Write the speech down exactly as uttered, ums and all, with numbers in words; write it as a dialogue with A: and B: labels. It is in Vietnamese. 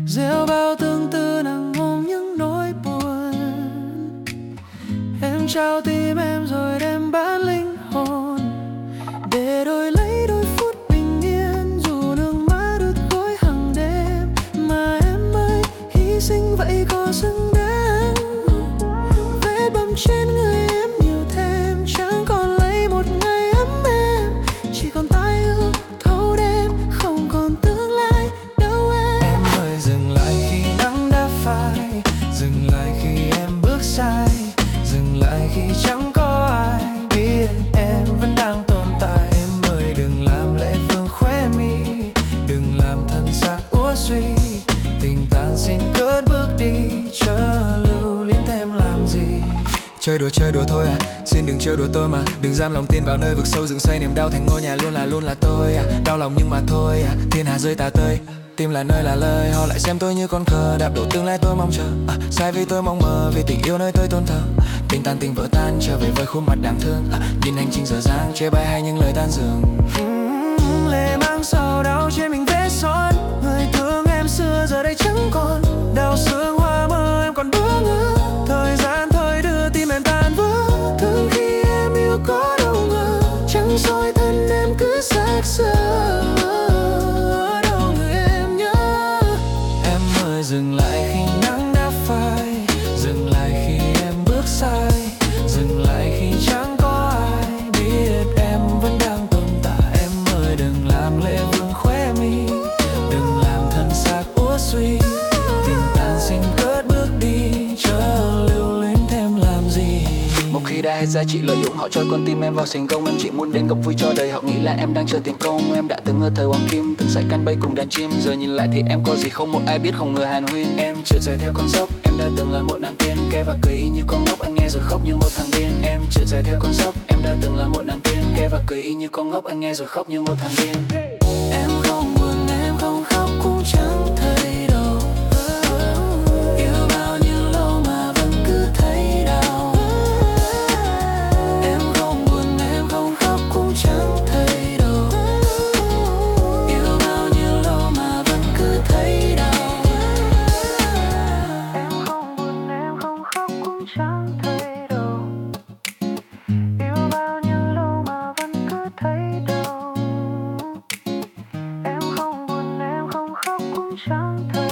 A: gieo bao tương tư nặng ôm những nỗi buồn. Em trao tim em rồi đem bán linh hồn để đổi lấy đôi phút bình yên, dù nước mắt ướt gối hàng đêm. Mà em ơi, hy sinh vậy có xứng đáng? Vết bầm trên người em nhiều thêm, chẳng còn lấy một ngày ấm êm, chỉ còn tai ương thâu đêm, không còn tương lai đâu em. Em ơi, dừng lại khi nắng đã phai, dừng lại khi em bước sai, dừng lại khi chẳng có ai biết em vẫn đang tồn tại. Em ơi, đừng làm lệ vương khóe mi, đừng làm thân xác úa suy. Tình tàn xin cất bước đi, chớ lưu luyến thêm làm gì. Chơi đùa chơi đùa thôi à, xin đừng chơi đùa tôi mà. Đừng giam lòng tin vào nơi vực sâu dựng xây niềm đau thành ngôi nhà. Luôn là luôn là tôi à, đau lòng nhưng mà thôi à. Thiên hà rơi tà tơi, tim là nơi là lời. Họ lại xem tôi như con khờ, đạp đổ tương lai tôi mong chờ à, sai vì tôi mong mờ, vì tình yêu nơi tôi tôn thờ. Tình tan tình vỡ tan, trở về với khuôn mặt đáng thương à, nhìn hành trình dở dang, chê bai hay những lời tan dường. uhm, Lệ mang sầu đau trên mình vết son, người thương em xưa giờ đây chẳng còn. Đau sương hoa mơ em còn bỡ ngỡ, thời gian thôi đưa tim em tan vỡ. Thương khi em yêu có đâu ngờ, chẳng soi thân em cứ xác xơ. Ở đâu người em nhớ? Em ơi, dừng lại khi nắng đã phai, dừng lại khi em bước sai, dừng lại khi chẳng có ai biết em vẫn đang tồn tại. Em ơi, đừng làm lệ vương khóe mi, đừng làm thân xác úa suy. Tình tàn xin cất bước đi, chớ lưu luyến thêm làm gì. Một khi đã hết giá trị lợi dụng, họ trôi con tim em vào thành công. Em chỉ muốn đến gặp vui cho đời, họ nghĩ là em đang chờ tiền công. Em đã từng ở thời hoàng kim, từng dạy căn bay cùng đàn chim. Giờ nhìn lại thì em có gì không một ai biết, không ngờ hàn huyên. Em trượt dài theo con dốc, em đã từng là một nàng tiên. Kể và cười y như con ngốc, anh nghe rồi khóc như một thằng điên. Em trượt dài theo con dốc, em đã từng là một nàng tiên. Kể và cười y như con ngốc, anh nghe rồi khóc như một thằng điên. Em không buồn, em không khóc cũng chẳng thấy đâu. Yêu bao nhiêu lâu mà vẫn cứ thấy đau. Em không buồn, em không khóc cũng chẳng thấy đâu. Yêu bao nhiêu lâu mà vẫn cứ thấy đau. Em không buồn, em không khóc cũng chẳng thấy đâu. Yêu bao nhiêu lâu mà vẫn cứ thấy đau. Em không buồn, em không khóc cũng chẳng thấy